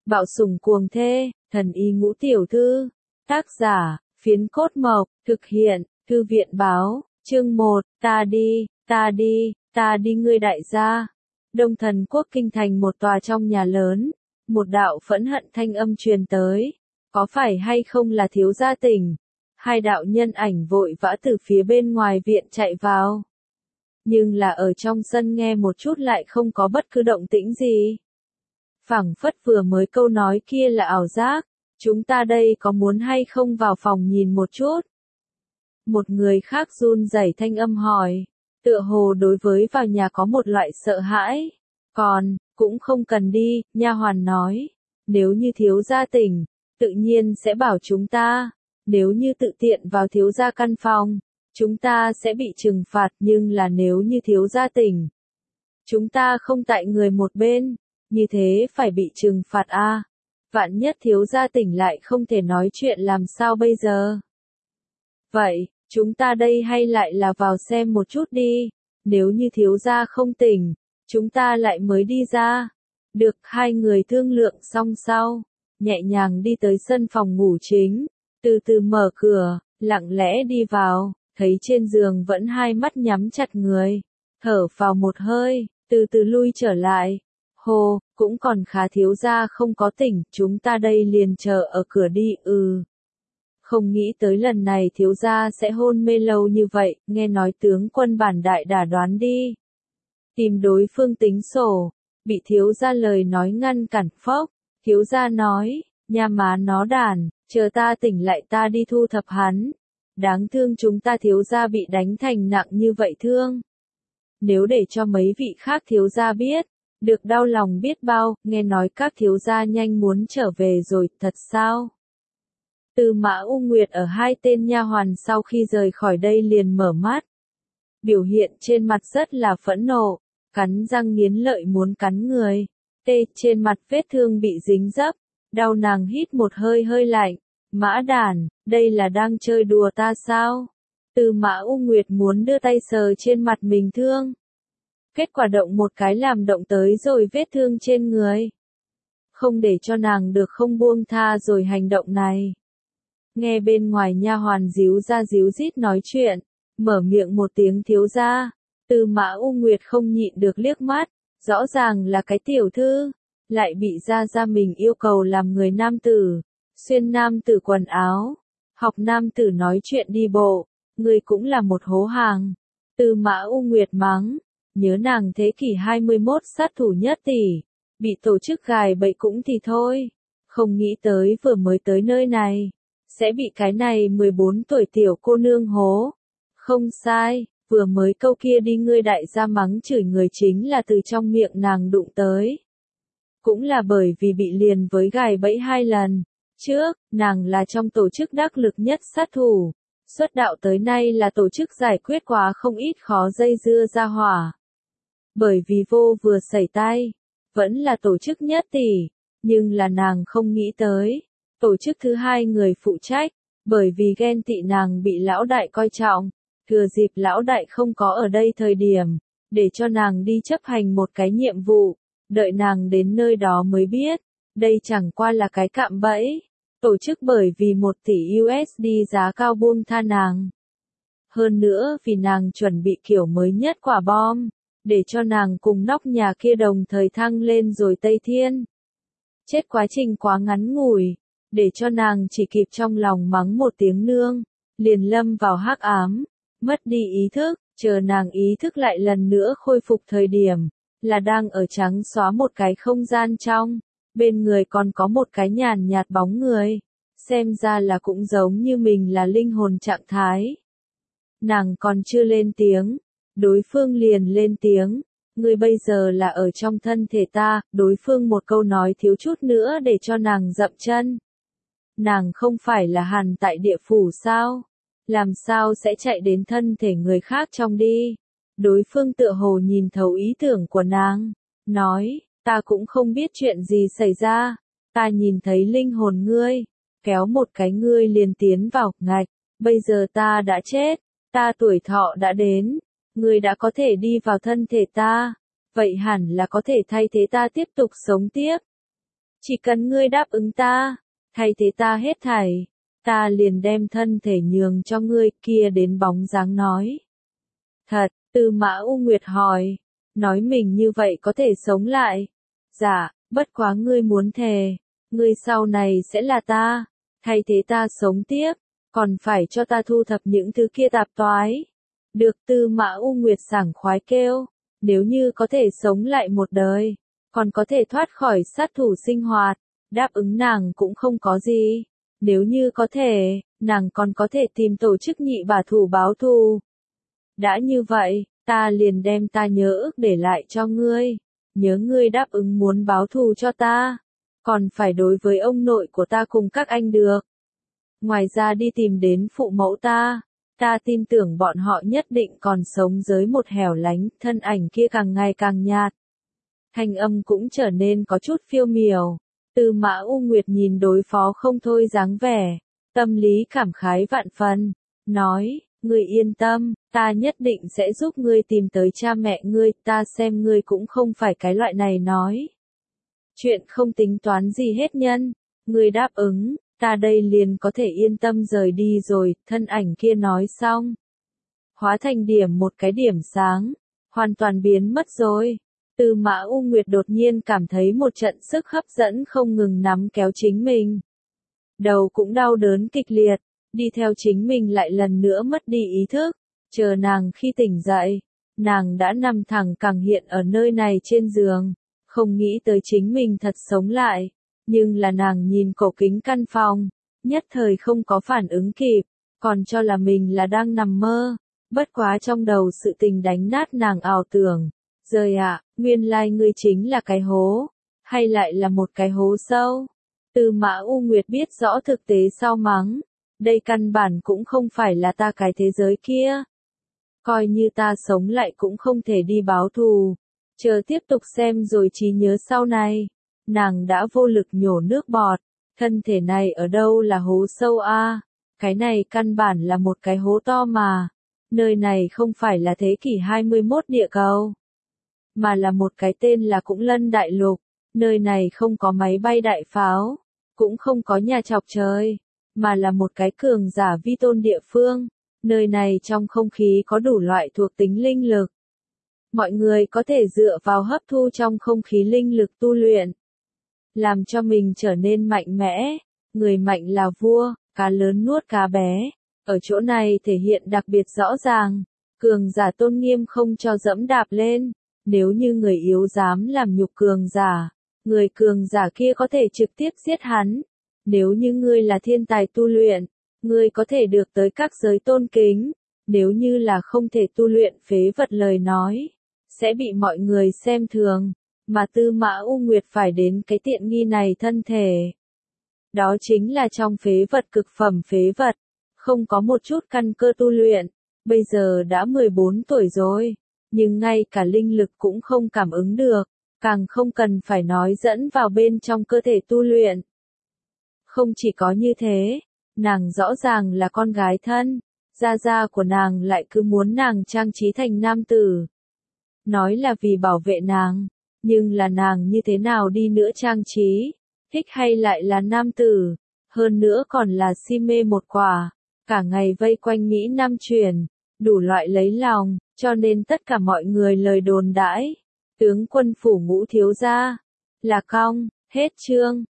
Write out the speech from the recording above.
Bạo sủng cuồng thê, thần y ngũ tiểu thư. Tác giả, Phiến Cốt Mộc, thực hiện, Thư viện báo, chương 1, ta đi ngươi đại gia. Đông Thần Quốc kinh thành một tòa trong nhà lớn, một đạo phẫn hận thanh âm truyền tới, có phải hay không là thiếu gia tỉnh? Hai đạo nhân ảnh vội vã từ phía bên ngoài viện chạy vào. Nhưng là ở trong sân nghe một chút lại không có bất cứ động tĩnh gì. Phảng phất vừa mới câu nói kia là ảo giác, chúng ta đây có muốn hay không vào phòng nhìn một chút? Một người khác run rẩy thanh âm hỏi, tựa hồ đối với vào nhà có một loại sợ hãi. Cũng không cần đi, nha hoàn nói. Nếu như thiếu gia tỉnh, tự nhiên sẽ bảo chúng ta. Nếu như tự tiện vào thiếu gia căn phòng, chúng ta sẽ bị trừng phạt, nhưng là nếu như thiếu gia tỉnh, chúng ta không tại người một bên, như thế phải bị trừng phạt a. Vạn nhất thiếu gia tỉnh lại không thể nói chuyện làm sao bây giờ? Vậy, chúng ta đây hay lại là vào xem một chút đi, nếu như thiếu gia không tỉnh, chúng ta lại mới đi ra. Được, hai người thương lượng xong sau, nhẹ nhàng đi tới sân phòng ngủ chính, từ từ mở cửa, lặng lẽ đi vào, thấy trên giường vẫn hai mắt nhắm chặt người, thở vào một hơi, từ từ lui trở lại. Hồ, cũng còn khá, thiếu gia không có tỉnh, chúng ta đây liền chờ ở cửa đi. Không nghĩ tới lần này thiếu gia sẽ hôn mê lâu như vậy, nghe nói tướng quân bản đại đã đoán đi. Tìm đối phương tính sổ, bị thiếu gia lời nói ngăn cản. Phốc, thiếu gia nói, nhà má nó đàn, chờ ta tỉnh lại ta đi thu thập hắn. Đáng thương chúng ta thiếu gia bị đánh thành nặng như vậy thương. Nếu để cho mấy vị khác thiếu gia biết, được đau lòng biết bao, nghe nói các thiếu gia nhanh muốn trở về rồi, thật sao? Tư Mã U Nguyệt ở hai tên nha hoàn sau khi rời khỏi đây liền mở mắt. Biểu hiện trên mặt rất là phẫn nộ, cắn răng nghiến lợi muốn cắn người. Trên mặt vết thương bị dính dấp, đau nàng hít một hơi hơi lạnh. Mã đàn, đây là đang chơi đùa ta sao? Tư Mã U Nguyệt muốn đưa tay sờ trên mặt mình thương. Kết quả động một cái làm động tới rồi vết thương trên người. Không để cho nàng được không buông tha rồi hành động này. Nghe bên ngoài nha hoàn díu ra díu dít nói chuyện, mở miệng một tiếng thiếu gia, Tư Mã U Nguyệt không nhịn được liếc mắt, rõ ràng là cái tiểu thư, lại bị gia mình yêu cầu làm người nam tử, xuyên nam tử quần áo, học nam tử nói chuyện đi bộ, người cũng là một hố hàng. Tư Mã U Nguyệt mắng, nhớ nàng thế kỷ 21 sát thủ nhất tỷ, bị tổ chức gài bẫy cũng thì thôi, không nghĩ tới vừa mới tới nơi này, sẽ bị cái này 14 tuổi tiểu cô nương hố. Không sai, vừa mới câu kia đi ngươi đại gia mắng chửi người chính là từ trong miệng nàng đụng tới. Cũng là bởi vì bị liền với gài bẫy 2 lần. Trước, nàng là trong tổ chức đắc lực nhất sát thủ. Xuất đạo tới nay là tổ chức giải quyết quá không ít khó dây dưa ra hỏa. Bởi vì vô vừa xảy tay, vẫn là tổ chức nhất tỷ, nhưng là nàng không nghĩ tới. Tổ chức thứ hai người phụ trách, bởi vì ghen tị nàng bị lão đại coi trọng, thừa dịp lão đại không có ở đây thời điểm, để cho nàng đi chấp hành một cái nhiệm vụ, đợi nàng đến nơi đó mới biết, đây chẳng qua là cái cạm bẫy, tổ chức bởi vì 1 tỷ USD giá cao buông tha nàng. Hơn nữa vì nàng chuẩn bị kiểu mới nhất quả bom, để cho nàng cùng nóc nhà kia đồng thời thăng lên rồi Tây Thiên. Chết quá trình quá ngắn ngủi, để cho nàng chỉ kịp trong lòng mắng một tiếng nương, liền lâm vào hắc ám, mất đi ý thức, chờ nàng ý thức lại lần nữa khôi phục thời điểm, là đang ở trắng xóa một cái không gian trong, bên người còn có một cái nhàn nhạt bóng người, xem ra là cũng giống như mình là linh hồn trạng thái. Nàng còn chưa lên tiếng, đối phương liền lên tiếng. Ngươi bây giờ là ở trong thân thể ta, đối phương một câu nói thiếu chút nữa để cho nàng dậm chân. Nàng không phải là hàn tại địa phủ sao? Làm sao sẽ chạy đến thân thể người khác trong đi? Đối phương tựa hồ nhìn thấu ý tưởng của nàng, nói, ta cũng không biết chuyện gì xảy ra, ta nhìn thấy linh hồn ngươi, kéo một cái ngươi liền tiến vào, ngạch, bây giờ ta đã chết, ta tuổi thọ đã đến. Ngươi đã có thể đi vào thân thể ta, vậy hẳn là có thể thay thế ta tiếp tục sống tiếp. chỉ cần ngươi đáp ứng ta, thay thế ta hết thảy, ta liền đem thân thể nhường cho ngươi. Kia đến bóng dáng nói. Thật, Tư Mã U Nguyệt hỏi, nói mình như vậy có thể sống lại. Dạ, bất quá ngươi muốn thề, ngươi sau này sẽ là ta, thay thế ta sống tiếp, còn phải cho ta thu thập những thứ kia tạp toái. Được. Tư Mã U Nguyệt sảng khoái kêu, nếu như có thể sống lại một đời, còn có thể thoát khỏi sát thủ sinh hoạt, đáp ứng nàng cũng không có gì. Nếu như có thể, nàng còn có thể tìm tổ chức nhị bả thủ báo thù. Đã như vậy, ta liền đem ta nhớ ước để lại cho ngươi. Nhớ ngươi đáp ứng muốn báo thù cho ta, còn phải đối với ông nội của ta cùng các anh được. Ngoài ra đi tìm đến phụ mẫu ta tin tưởng bọn họ nhất định còn sống dưới một hẻo lánh. Thân ảnh kia càng ngày càng nhạt, thanh âm cũng trở nên có chút phiêu miểu. Tư Mã U Nguyệt nhìn đối phó không thôi dáng vẻ, tâm lý cảm khái vạn phần, nói, ngươi yên tâm, ta nhất định sẽ giúp ngươi tìm tới cha mẹ ngươi, ta xem ngươi cũng không phải cái loại này nói chuyện không tính toán gì hết nhân, ngươi đáp ứng, ta đây liền có thể yên tâm rời đi rồi. Thân ảnh kia nói xong, hóa thành một cái điểm sáng, hoàn toàn biến mất rồi. Tư Mã U Nguyệt đột nhiên cảm thấy một trận sức hấp dẫn không ngừng nắm kéo chính mình. Đầu cũng đau đớn kịch liệt, đi theo chính mình lại lần nữa mất đi ý thức. Chờ nàng khi tỉnh dậy, nàng đã nằm thẳng cẳng hiện ở nơi này trên giường, không nghĩ tới chính mình thật sống lại. Nhưng là nàng nhìn cổ kính căn phòng, nhất thời không có phản ứng kịp, còn cho là mình là đang nằm mơ. Bất quá trong đầu sự tình đánh nát nàng ảo tưởng. Rời ạ, nguyên lai ngươi chính là cái hố, hay lại là một cái hố sâu. Tư Mã U Nguyệt biết rõ thực tế sau mắng, đây căn bản cũng không phải là ta cái thế giới kia. Coi như ta sống lại cũng không thể đi báo thù, chờ tiếp tục xem rồi trí nhớ sau này. Nàng đã vô lực nhổ nước bọt, thân thể này ở đâu là hố sâu a? Cái này căn bản là một cái hố to mà. Nơi này không phải là thế kỷ 21 địa cầu, mà là một cái tên là Cũng Lân Đại Lục. Nơi này không có máy bay đại pháo, cũng không có nhà chọc trời, mà là một cái cường giả vi tôn địa phương. Nơi này trong không khí có đủ loại thuộc tính linh lực. Mọi người có thể dựa vào hấp thu trong không khí linh lực tu luyện, làm cho mình trở nên mạnh mẽ. Người mạnh là vua, cá lớn nuốt cá bé. Ở chỗ này thể hiện đặc biệt rõ ràng, cường giả tôn nghiêm không cho dẫm đạp lên. Nếu như người yếu dám làm nhục cường giả, người cường giả kia có thể trực tiếp giết hắn. Nếu như ngươi là thiên tài tu luyện, ngươi có thể được tới các giới tôn kính. Nếu như là không thể tu luyện phế vật lời nói, sẽ bị mọi người xem thường. Mà Tư Mã U Nguyệt phải đến cái tiện nghi này thân thể. Đó chính là trong phế vật cực phẩm phế vật, không có một chút căn cơ tu luyện. Bây giờ đã 14 tuổi rồi, nhưng ngay cả linh lực cũng không cảm ứng được, càng không cần phải nói dẫn vào bên trong cơ thể tu luyện. Không chỉ có như thế, nàng rõ ràng là con gái thân, gia gia của nàng lại cứ muốn nàng trang trí thành nam tử. Nói là vì bảo vệ nàng, nhưng là nàng như thế nào đi nữa trang trí, thích hay lại là nam tử, hơn nữa còn là si mê một quả, cả ngày vây quanh Mỹ Nam truyền, đủ loại lấy lòng, cho nên tất cả mọi người lời đồn đãi, tướng quân phủ Ngũ thiếu gia là cong. Hết chương.